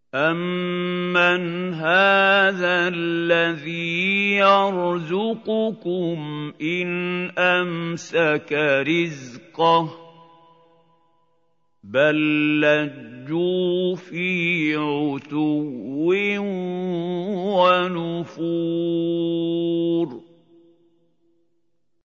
أَمَّنْ هَٰذَا الَّذِي يَرْزُقُكُمْ إِنْ أَمْسَكَ رِزْقَهُ ۚ بَل لَّجُّوا فِي عُتُوٍّ وَنُفُورٍ